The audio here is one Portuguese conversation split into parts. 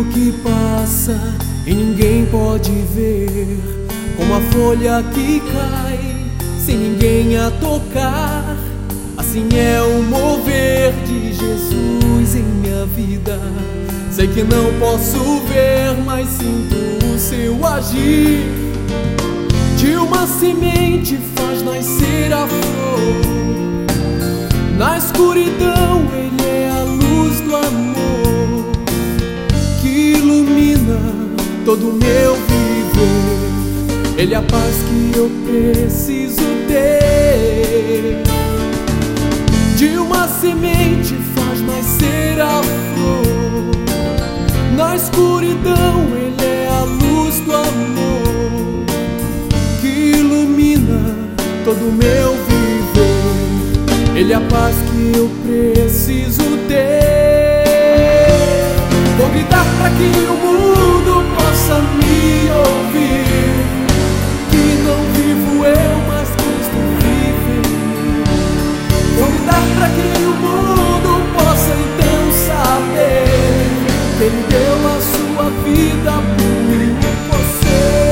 que passa e ninguém pode ver, como a folha que cai sem ninguém a tocar. Assim é o mover de Jesus em minha vida. Sei que não posso ver, mas sinto o seu agir. De uma semente faz nascer a flor. Na escuridão ele é a luz do amor que ilumina todo o meu viver. Ele é a paz que eu preciso ter. De uma semente faz nascer a flor. Na escuridão ele é a luz do amor que ilumina todo o meu viver. Ele é a paz que eu preciso ter. Vou gritar para que o mundo possa me ouvir, que não vivo eu, mas Cristo vive em mim. Vou gritar para que o mundo possa então saber que Ele deu a sua vida por mim e você.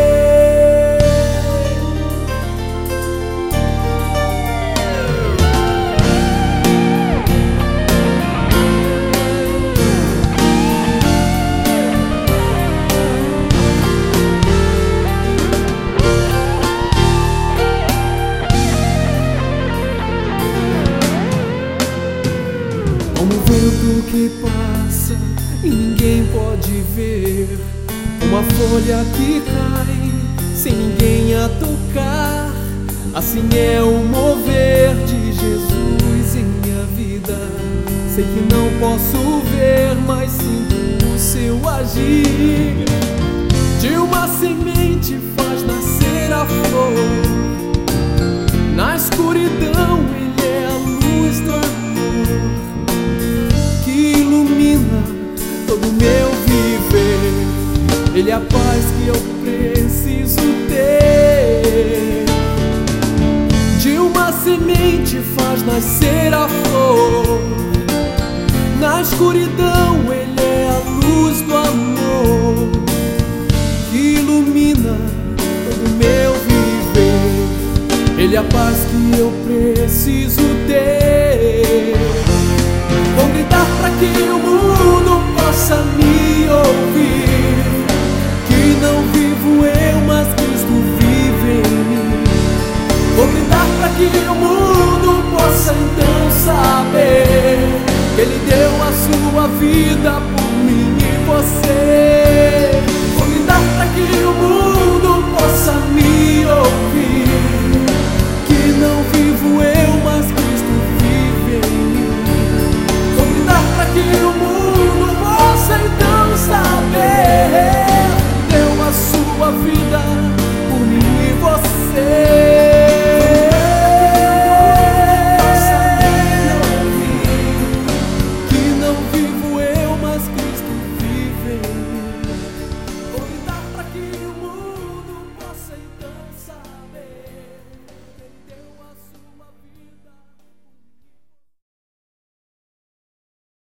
Como o vento que passa e ninguém pode ver, como a folha que cai sem ninguém a tocar. Assim é o mover de Jesus em minha vida. Sei que não posso ver, mas sinto o seu agir. De uma semente faz nascer a flor. Na escuridão ele é a luz do amor que ilumina todo o meu viver. Ele é a paz que eu preciso ter. De uma semente faz nascer a flor. Na escuridão ele é a luz do amor que ilumina todo o meu viver. Ele é a paz que eu preciso ter. Vou gritar para que o mundo possa me ouvir, que não vivo eu, mas Cristo vive em mim. Vou gritar para que o mundo possa então saber que Ele deu a sua vida por